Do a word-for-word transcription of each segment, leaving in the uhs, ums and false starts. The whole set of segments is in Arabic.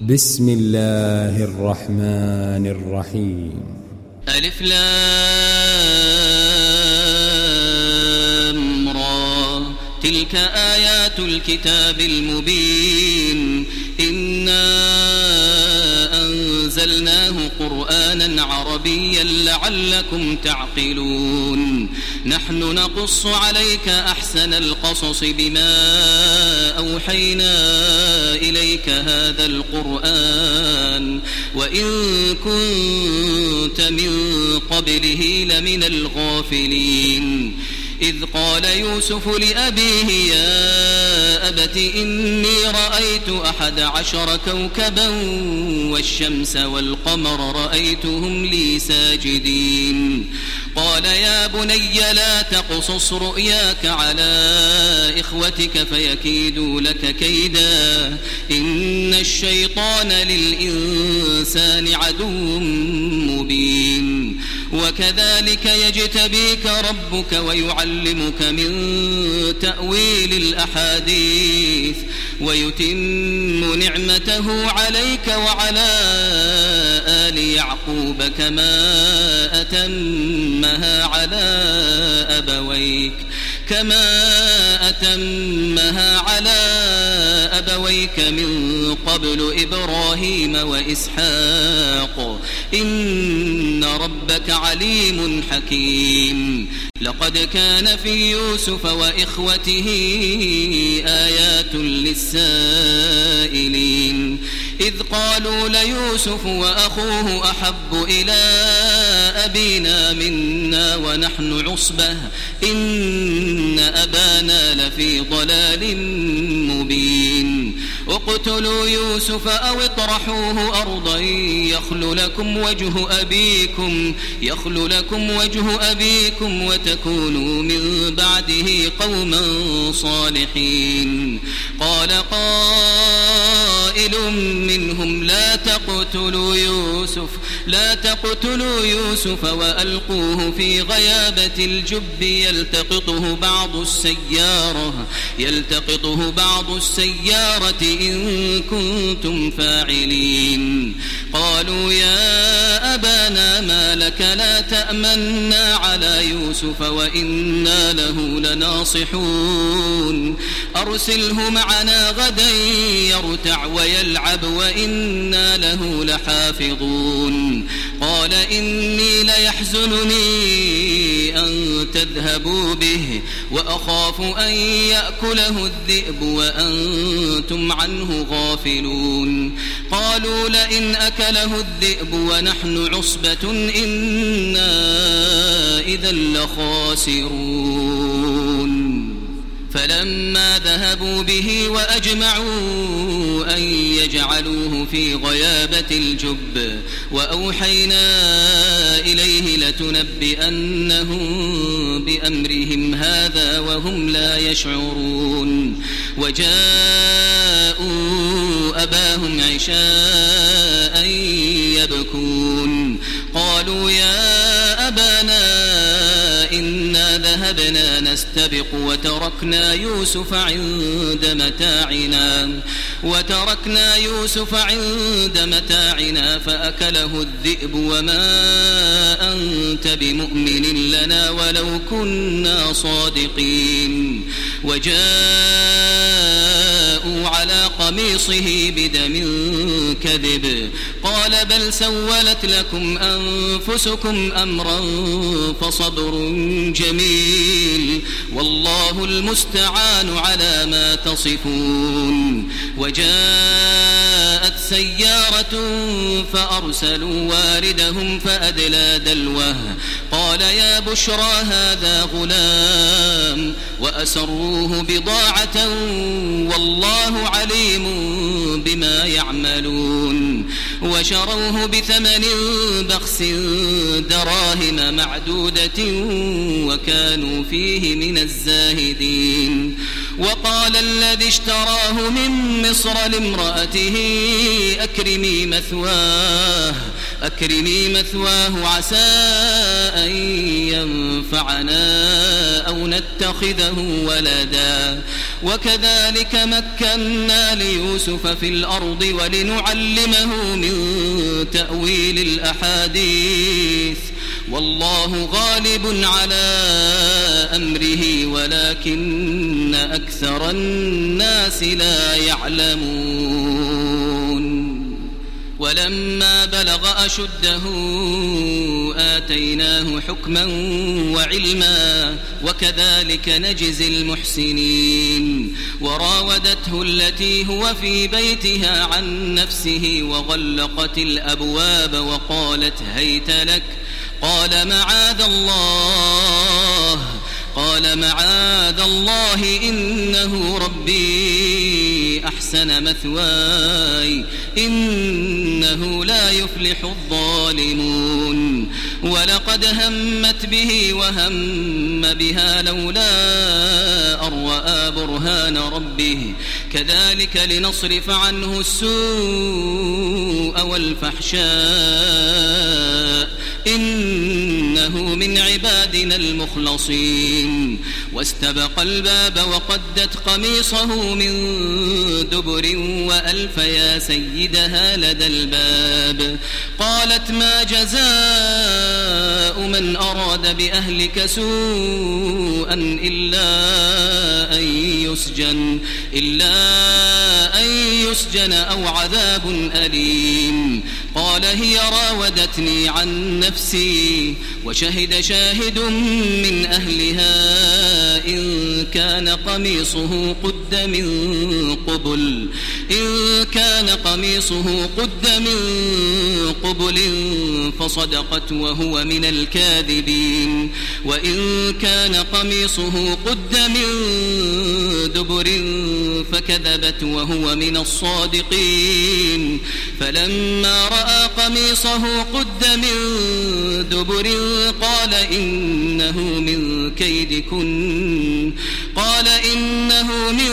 بسم الله الرحمن الرحيم. ألف لام را تلك آيات الكتاب المبين إنا أنزلناه قرآنا عربيا لعلكم تعقلون نحن نقص عليك أحسن القصص بما أوحينا إليك هذا القرآن وإن كنت من قبله لمن الغافلين إذ قال يوسف لأبيه يا أبت إني رأيت أحد عشر كوكبا والشمس والقمر رأيتهم لي ساجدين قال يا بني لا تقصص رؤياك على إخوتك فيكيدوا لك كيدا إن الشيطان للإنسان عدو مبين وكذلك يجتبيك ربك ويعلمك من تأويل الأحاديث ويتم نعمته عليك وعلى آل يعقوب كما أتمها على أبويك كما أتمها على أبويك من قبل إبراهيم وإسحاق إن ربك عليم حكيم لقد كان في يوسف وإخوته آيات للسائلين إذ قالوا ليوسف وأخوه أحب إلى أبينا منا ونحن عصبة إن أبانا لفي ضلال مبين اقتلوا يوسف أو اطرحوه أرضا يخل لكم وجه أبيكم يخل لكم وجه أبيكم وتكونوا من بعده قوما صالحين قال قائل منهم لا تقتلوا يوسف لا تقتلوا يوسف وألقوه في غيابة الجب يلتقطه بعض السيارة يلتقطه بعض السيارة إن كنتم فاعلين قالوا يا أبانا ما لك لا تأمنا على يوسف وإنا له لناصحون أرسله معنا غدا يرتع ويلعب وإنا له لحافظون قال إني ليحزنني أن تذهبوا به وأخاف أن يأكله الذئب وأنتم عنه غافلون قالوا لئن أكله الذئب ونحن عصبة إنا إذا لخاسرون فلما ذهبوا به وأجمعوا أن يجعلوه في غيابة الجب وأوحينا إليه لتنبئنهم بأمرهم هذا وهم لا يشعرون وجاءوا أباهم عشاء يبكون قالوا يا أبانا إنا ذهبنا نستبق وتركنا يوسف عند متاعنا وتركنا يوسف عند متاعنا فأكله الذئب وما أنت بمؤمن لنا ولو كنا صادقين وجاءوا على قميصه بدم كذب قال بل سولت لكم أنفسكم أمرا فصبر جميل والله المستعان على ما تصفون وجاءت سيارة فأرسلوا واردهم فأدلى دلوه قال يا بشرى هذا غلام وأسروه بضاعة والله عليم بما يعملون وشروه بثمن بخس دراهم معدودة وكانوا فيه من الزاهدين وقال الذي اشتراه من مصر لامرأته أكرمي مثواه أكرمي مثواه عسى أن ينفعنا أو نتخذه ولدا وكذلك مكنا ليوسف في الأرض ولنعلمه من تأويل الأحاديث والله غالب على أمره ولكن أكثر الناس لا يعلمون ولما بلغ أشده آتيناه حكما وعلما وكذلك نجزي المحسنين وراودته التي هو في بيتها عن نفسه وغلقت الأبواب وقالت هيت لك قال معاذ الله قال معاذ الله إنه ربي أحسن مثواي إنه لا يفلح الظالمون ولقد همت به وهم بها لولا أن رأى برهان ربه كذلك لنصرف عنه السوء والفحشاء إنه من عبادنا المخلصين واستبق الباب وقدت قميصه من دبر وألف يا سيدها لدى الباب قالت ما جزاء من أراد بأهلك سوءا إلا أن يسجن إلا أن يسجن أو عذاب أليم قال هي راودتني عن نفسي وشهد شاهد من أهلها إن كان قميصه قد من قبل إن كان قميصه قد من قبل فصدقت وهو من الكاذبين وإن كان قميصه قد من دبر فكذبت وهو من الصادقين فلما رأى قميصه قد من دبر قال إنه من كيدكن قال إنه من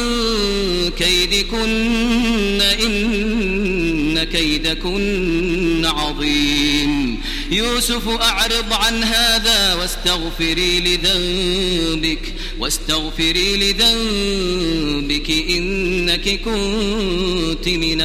كيدكن إن كيدكن عظيم يوسف أعرض عن هذا واستغفري لذنبك واستغفري لذنبك إنك كنت من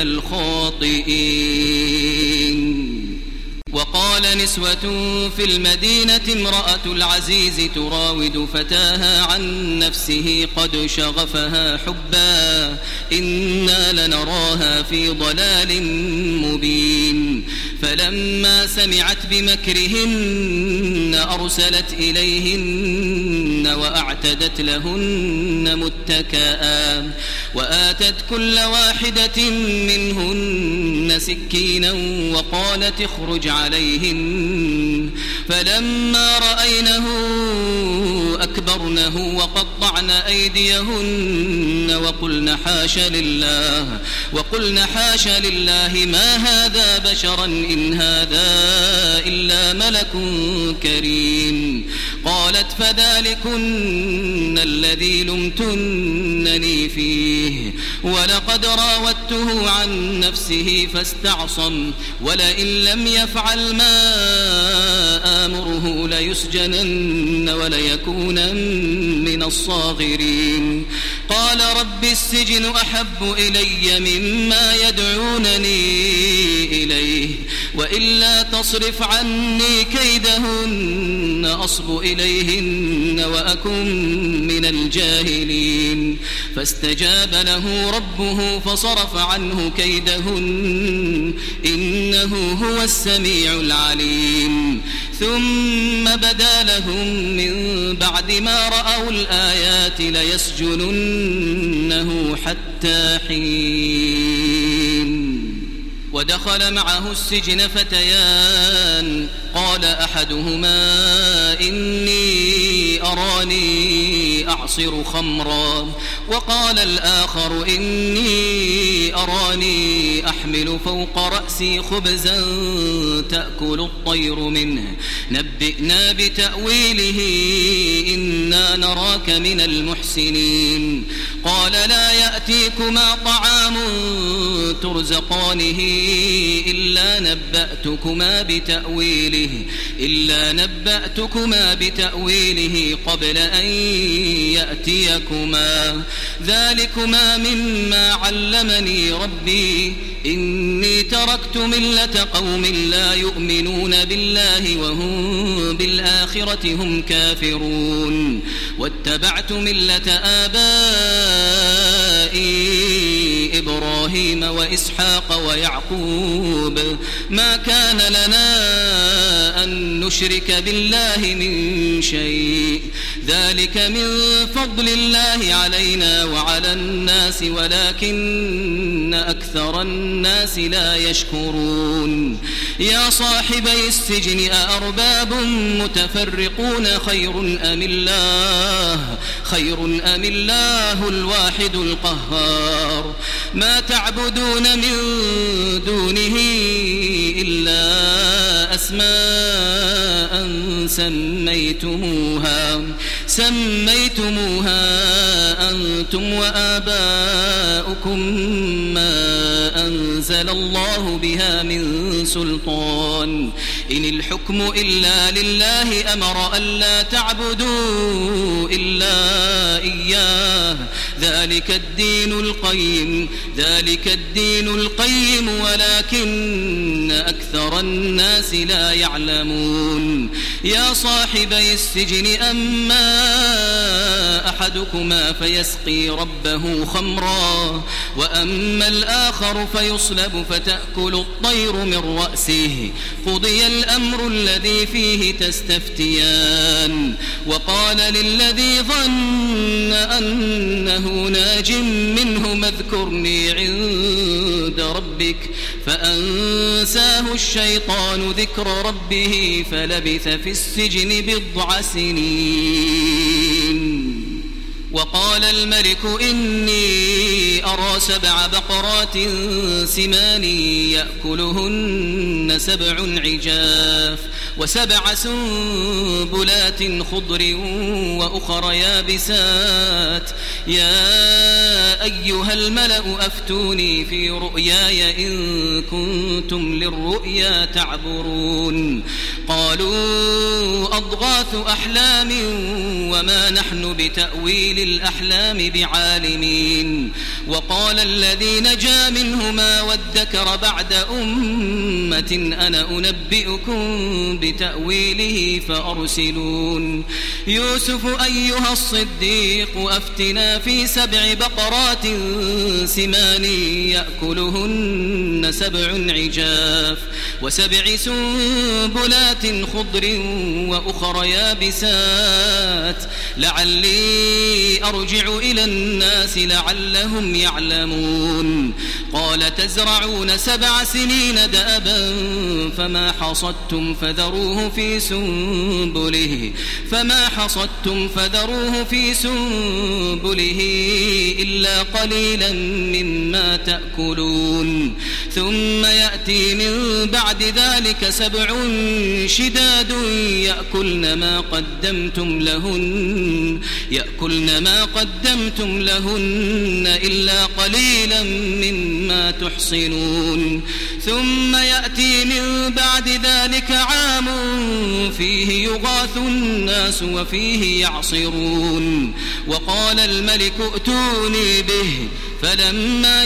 الخاطئين وقال نسوة في المدينة امرأة العزيز تراود فتاها عن نفسه قد شغفها حبا إنا لنراها في ضلال مبين فلما سمعت بمكرهن أرسلت إليهن وأعتدت لهن متكئا وآتت كل واحدة منهن سكينا وقالت اخرج عليهن فلما رأينه أكبرنه وقطعن أيديهن وقلن حاش لله وقلن حاش لله ما هذا بشرا إن هذا إلا ملك كريم قالت فذلكن الذي لمتنني فيه ولقد راودته عن نفسه فاستعصم ولئن لم يفعل ما آمره ليسجنن وليكونن من الصاغرين قال رب السجن أحب إلي مما يدعونني إليه وإلا تصرف عني كيدهن أصب إليهن وأكن من الجاهلين فاستجاب له ربه فصرف عنه كيدهن إنه هو السميع العليم ثم بدا لهم من بعد ما رأوا الآيات ليسجننه حتى حين ودخل معه السجن فتيان قال أحدهما إني أراني أعصر خمرا وقال الآخر إني أراني أحمل فوق رأسي خبزا تأكل الطير منه نبئنا بتأويله إنا نراك من المحسنين قال لا يأتيكما طعام ترزقانه إلا نبأتكما بتأويله إلا نبأتكما بتأويله قبل أن يأتيكما ذلكما مما علمني ربي إني تركت ملة قوم لا يؤمنون بالله وهم بالآخرة هم كافرون واتبعت ملة آبائي إبراهيم وإسحاق ويعقوب ما كان لنا أن نشرك بالله من شيء ذلك من فضل الله علينا وعلى الناس ولكن أكثر الناس لا يشكرون يا صاحبي السجن أأرباب متفرقون خير أم الله خير أم الله الواحد القهار ما تعبدون من دونه إلا أسماء سميتموها سميتموها أنتم وآباؤكم ما أنزل الله بها من سلطان إن الحكم إلا لله أمر ألا تعبدوا إلا إياه ذلك الدين القيم ذلك الدين القيم ولكن أكثر الناس لا يعلمون يا صاحبي السجن أما أحدكما فيسقي ربه خمرا وأما الآخر فيصلب فتأكل الطير من رأسه قضي الأمر الذي فيه تستفتيان وقال للذي ظن أنه ناج منه اذكرني عند ربك فأنساه الشيطان ذكر ربه فلبث في السجن بضع سنين وقال الملك إني أرى سبع بقرات سمان يأكلهن سبع عجاف وسبع سنبلات خضر وأخر يابسات يا أيها الملأ أفتوني في رؤياي إن كنتم للرؤيا تعبرون قالوا أضغاث أحلام وما نحن بتأويل الأحلام بعالمين وقال الذي نجا منهما وادكر بعد أمة أنا أنبئكم بتأويله فأرسلون يوسف أيها الصديق أفتنا في سبع بقرات سمان يأكلهن سبع عجاف وسبع سنبلات خضر وأخر يابسات لعلي أرجع إلى الناس لعلهم يعلمون قال تزرعون سبع سنين دأبا فما حصدتم فذروه في سنبله فما حصدتم فذروه في سنبله إلا قليلا مما تأكلون ثم يأتي من بعد ذلك سبع شداد يأكلن ما قدمتم لهن يأكلن ما قدمتم لهن إلا قليلا مما تحصنون ثم يأتي من بعد ذلك عام فيه يغاث الناس وفيه يعصرون وقال الملك ائتوني به فلما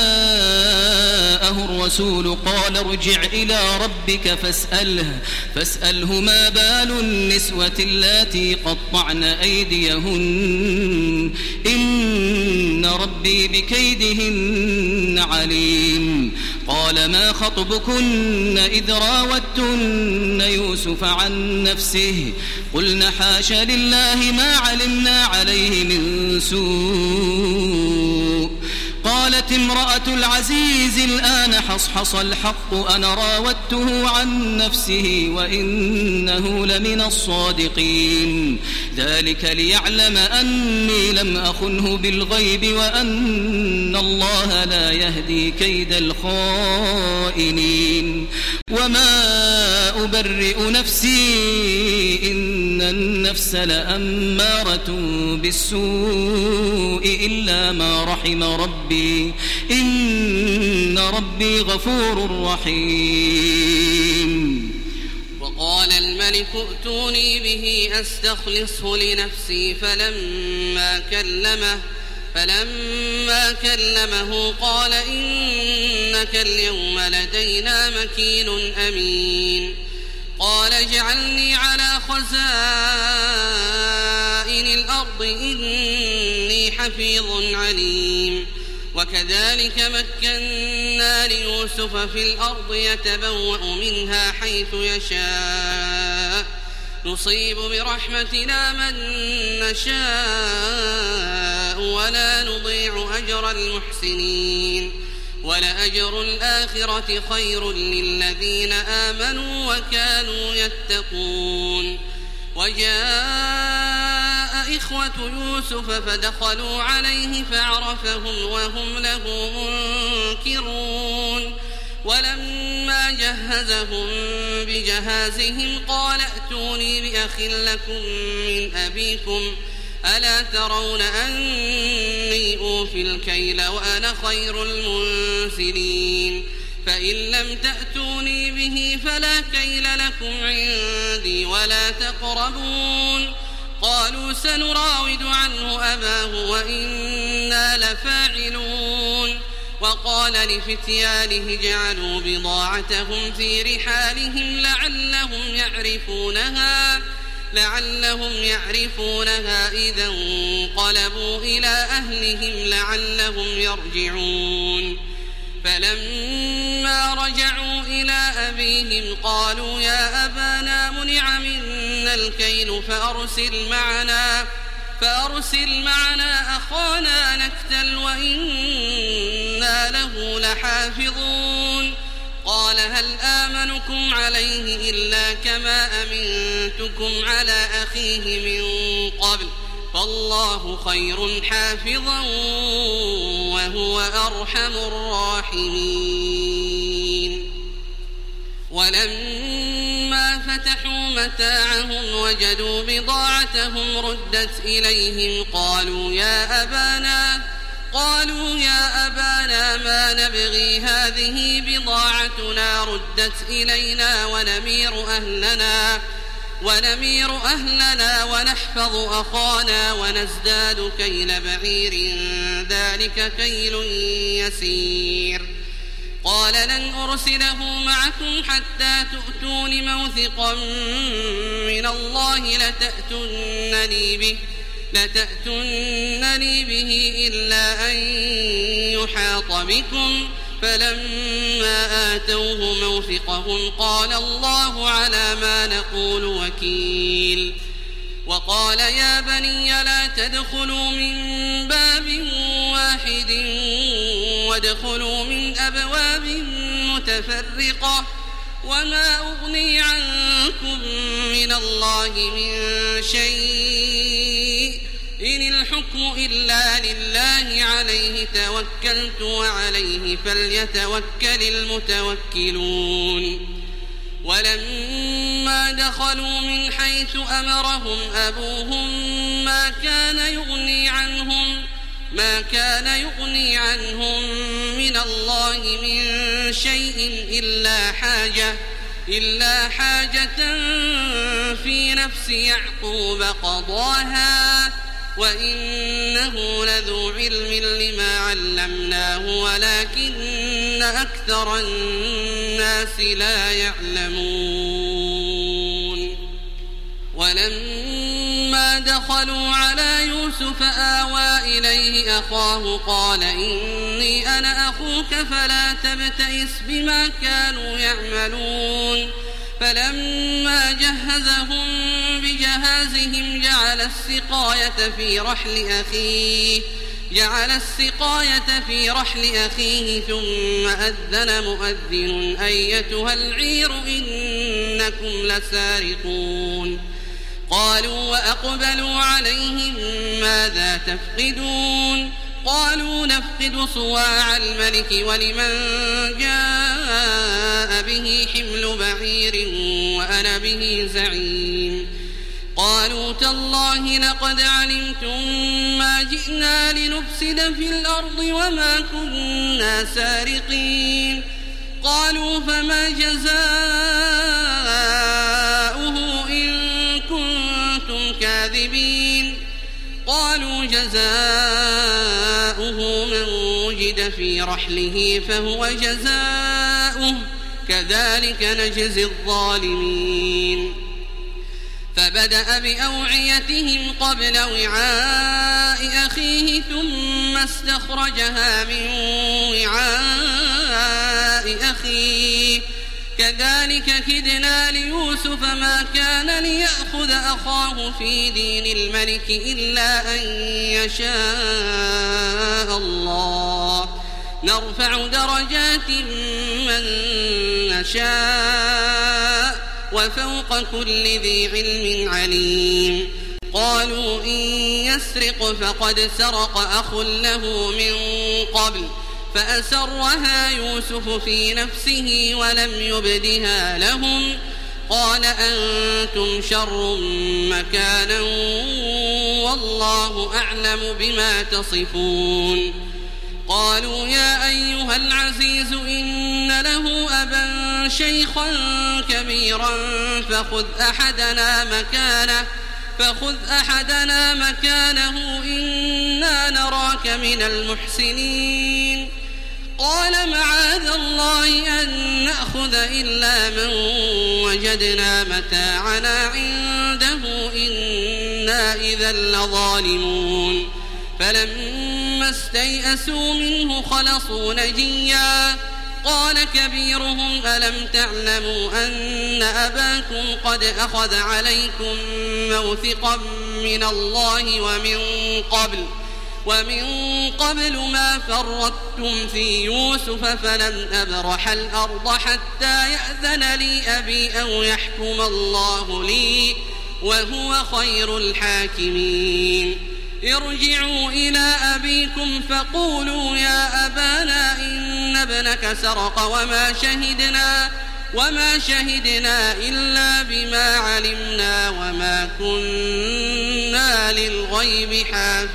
جاءه الرسول قال ارجع إلى ربك فاسأله فاسأله ما بال النسوة اللاتي قطعن أيديهن إن ربي بكيدهن عليم قال ما خطبكن إذ راوتن يوسف عن نفسه قلن حاش لله ما علمنا عليه من سوء قالت امرأة العزيز الآن حصحص الحق أنا راودته عن نفسه وإنه لمن الصادقين ذلك ليعلم أني لم أخنه بالغيب وأن الله لا يهدي كيد الخائنين وما أبرئ نفسي إن النفس لأمارة بالسوء إلا ما رحم ربي إن ربي غفور رحيم قال الملك ائتوني به أستخلصه لنفسي فلما كلمه فلما كلمه قال إنك اليوم لدينا مكين أمين قال اجعلني على خزائن الأرض إني حفيظ عليم وكذلك مكنا ليوسف في الأرض يتبوأ منها حيث يشاء نصيب برحمتنا من نشاء ولا نضيع أجر المحسنين ولأجر الآخرة خير للذين آمنوا وكانوا يتقون وجاء إخوة يوسف فدخلوا عليه فعرفهم وهم له منكرون ولما جهزهم بجهازهم قال ائتوني بأخ لكم من أبيكم ألا ترون أني أوفي الكيل وأنا خير المنزلين فإن لم تأتوني به فلا كيل لكم عندي ولا تقربون قالوا سنراود عنه أباه وإنا لفاعلون وقال لفتيانه جعلوا بضاعتهم في رحالهم لعلهم يعرفونها لعلهم يعرفونها إذا انقلبوا إلى أهلهم لعلهم يرجعون فلما رجعوا إلى أبيهم قالوا يا أبانا منع منا الكيل فأرسل معنا فأرسل معنا أخانا نكتل وإنا له لحافظون قال هل آمنكم عليه إلا كما أمنتكم على أخيه من قبل فالله خير حافظا وهو أرحم الراحمين ولما فتحوا متاعهم وجدوا بضاعتهم ردت إليهم قالوا يا أبانا قالوا يا أبانا ما نبغي هذه بضاعتنا ردت إلينا ونمير أهلنا ونمير أهلنا ونحفظ أخانا ونزداد كيل بعير ذلك كيل يسير قال لن أرسله معكم حتى تؤتون موثقا من الله لتأتونني به لتأتونني به إلا أن يحاط بكم فلما آتوه موثقهم قال الله على ما نقول وكيل وقال يا بني لا تدخلوا من باب واحد وادخلوا من أبواب متفرقة وما أغني عنكم من الله من شيء إن الحكم إلا لله عليه توكلت وعليه فليتوكل المتوكلون ولما دخلوا من حيث أمرهم أبوهم ما كان يغني عنهم ما كان يغني عنهم من الله من شيء إلا حاجة إلا حاجة في نفس يعقوب قضاها وإنه لذو علم لما علمناه ولكن أكثر الناس لا يعلمون ولما دخلوا على يوسف آوى إليه أخاه قال إني أنا أخوك فلا تبتئس بما كانوا يعملون فلما جهزهم بجهازهم جعل السقاية في رحل أخيه جعل السقاية في رحل أخيه ثم أذن مؤذن أيتها العير إنكم لسارقون قالوا وأقبلوا عليهم ماذا تفقدون قالوا نفقد صواع الملك ولمن جاء به حمل بعير وأنا به زعيم قالوا تالله لقد علمتم ما جئنا لنفسد في الأرض وما كنا سارقين قالوا فما جزاؤه جزاؤه من وجد في رحله فهو جزاؤه كذلك نجزي الظالمين فبدأ بأوعيتهم قبل وعاء أخيه ثم استخرجها من وعاء أخيه كذلك كدنا ليوسف ما كان ليأخذ أخاه في دين الملك إلا أن يشاء الله نرفع درجات من نشاء وفوق كل ذي علم عليم قالوا إن يسرق فقد سرق أخ له من قبل فأسرها يوسف في نفسه ولم يبدها لهم قال أنتم شر مكانا والله أعلم بما تصفون قالوا يا أيها العزيز إن له أبا شيخا كبيرا فخذ أحدنا مكانه فخذ أحدنا مكانه إنا نراك من المحسنين قال معاذ الله أن نأخذ إلا من وجدنا متاعنا عنده إنا إذا لظالمون فلما استيئسوا منه خلصوا نجيا قال كبيرهم ألم تعلموا أن أباكم قد أخذ عليكم موثقا من الله ومن قبل ومن قبل ما فرطتم في يوسف فلن أبرح الأرض حتى يأذن لي أبي أو يحكم الله لي وهو خير الحاكمين ارجعوا إلى أبيكم فقولوا يا أبانا إن ابنك سرق وما شهدنا وما شهدنا إلا بما علمنا وما كنا للغيب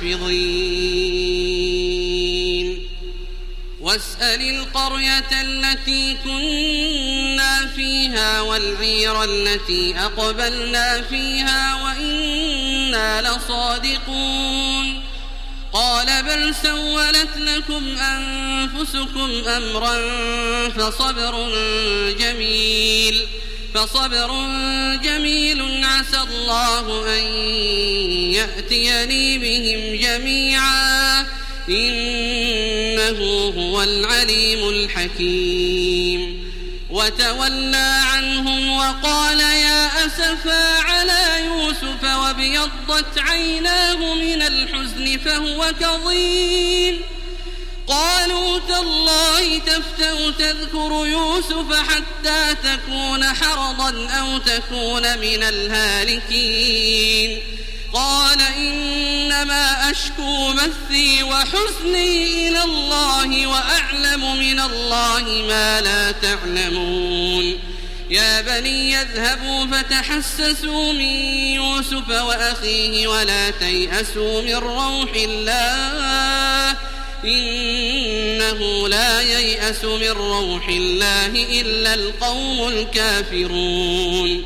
حافظين واسأل القرية التي كنا فيها والعير التي أقبلنا فيها وإنا لصادقون قال بل سولت لكم أنفسكم أمرا فصبر جميل فصبر جميل عسى الله أن يأتيني بهم جميعا إنه هو العليم الحكيم وتولى عنهم وقال يا أسفا على يوسف وابيضت عيناه من الحزن فهو كظيم قالوا تالله تفتأ تذكر يوسف حتى تكون حرضا أو تكون من الهالكين قال إنما أشكو بثي وحزني إلى الله وأعلم من الله ما لا تعلمون يا بني يذهبوا فتحسسوا من يوسف وأخيه ولا تيأسوا من روح الله إنه لا ييأس من روح الله إلا القوم الكافرون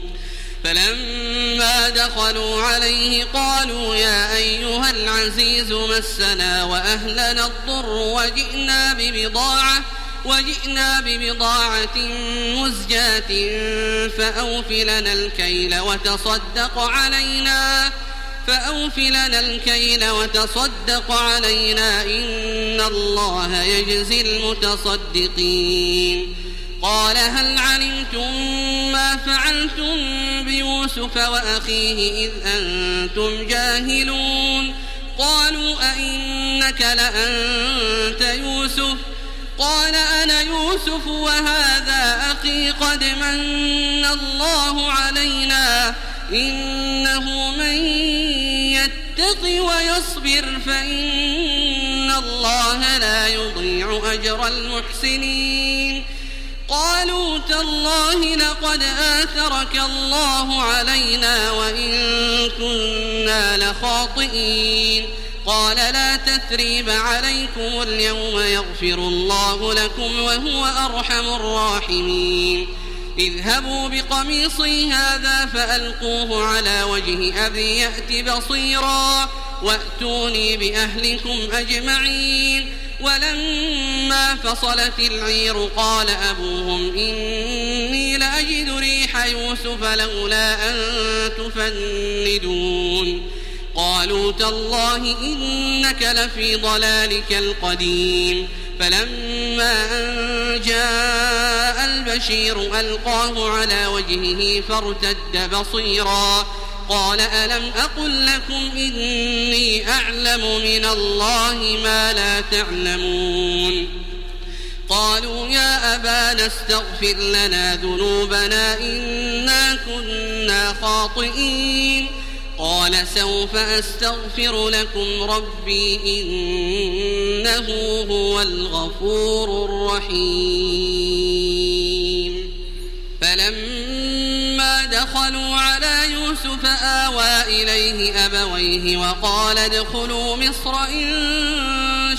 فلما دخلوا عليه قالوا يا أيها العزيز مسنا وأهلنا الضر وجئنا ببضاعة وجئنا ببضاعة مزجاة فأوف لنا الكيل وتصدق علينا فأوف لنا الكيل وتصدق علينا إن الله يجزي المتصدقين قال هل علمتم ما فعلتم بيوسف وأخيه إذ أنتم جاهلون قالوا أئنك لأنت يوسف قال أنا يوسف وهذا أخي قد من الله علينا إنه من يتق ويصبر فإن الله لا يضيع أجر المحسنين قالوا تالله لقد آثرك الله علينا وإن كنا لخاطئين قال لا تثريب عليكم اليوم يغفر الله لكم وهو أرحم الراحمين اذهبوا بقميصي هذا فألقوه على وجه أبي يأت بصيرا وأتوني بأهلكم أجمعين. ولما فصلت العير قال أبوهم إني لأجد ريح يوسف لولا أن تفندون. قالوا تالله إنك لفي ضلالك القديم. فلما أن جاء البشير ألقاه على وجهه فارتد بصيرا قال ألم أقل لكم إني أعلم من الله ما لا تعلمون. قالوا يا أبانا استغفر لنا ذنوبنا إنا كنا خاطئين. قال سوف أستغفر لكم ربي إنه هو الغفور الرحيم. فلما دخلوا على يوسف آوى إليه أبويه وقال ادخلوا مصر إن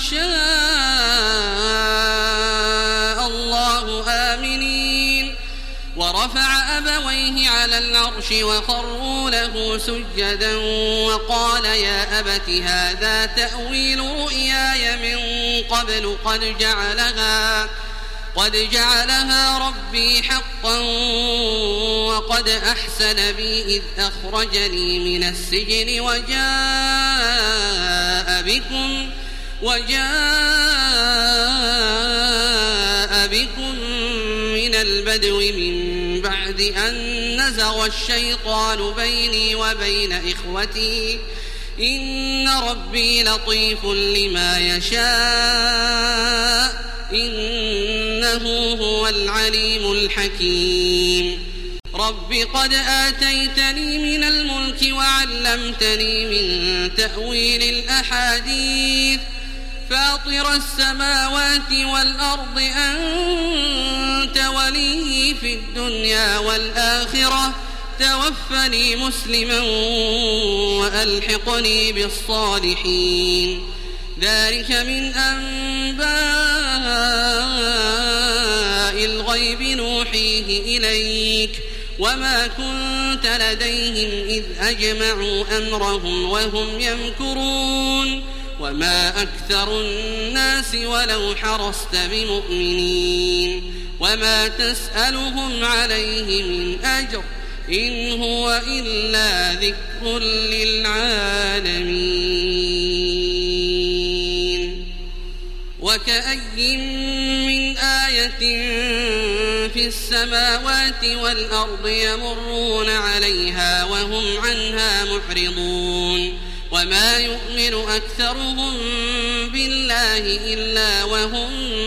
شاء الله آمنين. ورفع أبويه على العرش وخروا له سجدا وقال يا أبت هذا تأويل رؤياي من قبل قد جعلها قد جعلها ربي حقا وقد أحسن بي إذ أخرجني من السجن وجاء بكم وجاء بكم من البدو من بعد أن نزغ الشيطان بيني وبين إخوتي إن ربي لطيف لما يشاء إنه هو العليم الحكيم. رب قد آتيتني من الملك وعلمتني من تأويل الأحاديث فاطر السماوات والأرض أنت ولي في الدنيا والآخرة توفني مسلما وألحقني بالصالحين. ذلك من أنباء الغيب نوحيه إليك وما كنت لديهم إذ أجمعوا أمرهم وهم يمكرون وما أكثر الناس ولو حرصت بمؤمنين وما تسألهم عليه من أجر إن هو إلا ذكر للعالمين. وكأي من آية في السماوات والأرض يمرون عليها وهم عنها معرضون وما يؤمن أكثرهم بالله إلا وهم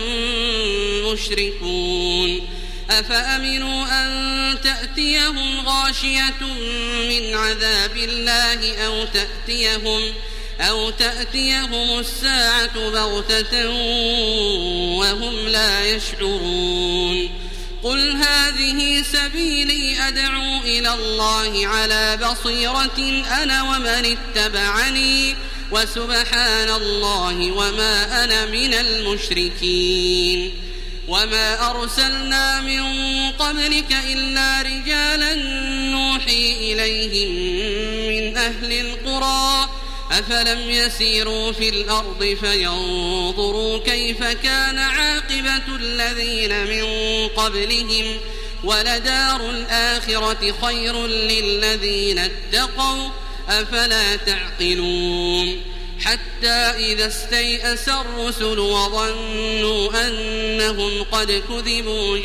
مشركون. أفأمنوا أن تأتيهم غاشية من عذاب الله أو تأتيهم أو تأتيهم الساعة بغتة وهم لا يشعرون. قل هذه سبيلي أدعو إلى الله على بصيرة أنا ومن اتبعني وسبحان الله وما أنا من المشركين. وما أرسلنا من قبلك إلا رجالا نوحي إليهم من أهل القرى أفلم يسيروا في الأرض فينظروا كيف كان عاقبة الذين من قبلهم ولدار الآخرة خير للذين اتقوا أفلا تعقلون. حتى إذا استيأس الرسل وظنوا أنهم قد كذبوا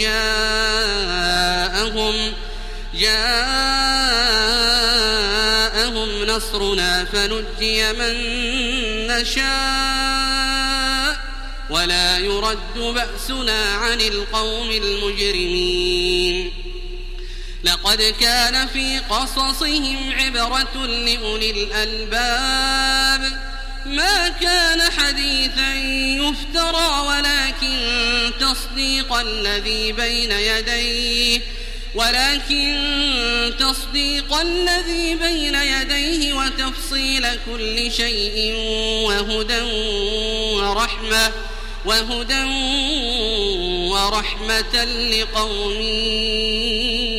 جاءهم جاءهم نصرنا فنجي من نشاء ولا يرد بأسنا عن القوم المجرمين. لقد كان في قصصهم عبرة لأولي الألباب ما كان حديثا يفترى ولكن تصديق الذي بين يديه ولكن تصديق الذي بين يديه وتفصيل كل شيء وهدى ورحمة وهدى ورحمة لقوم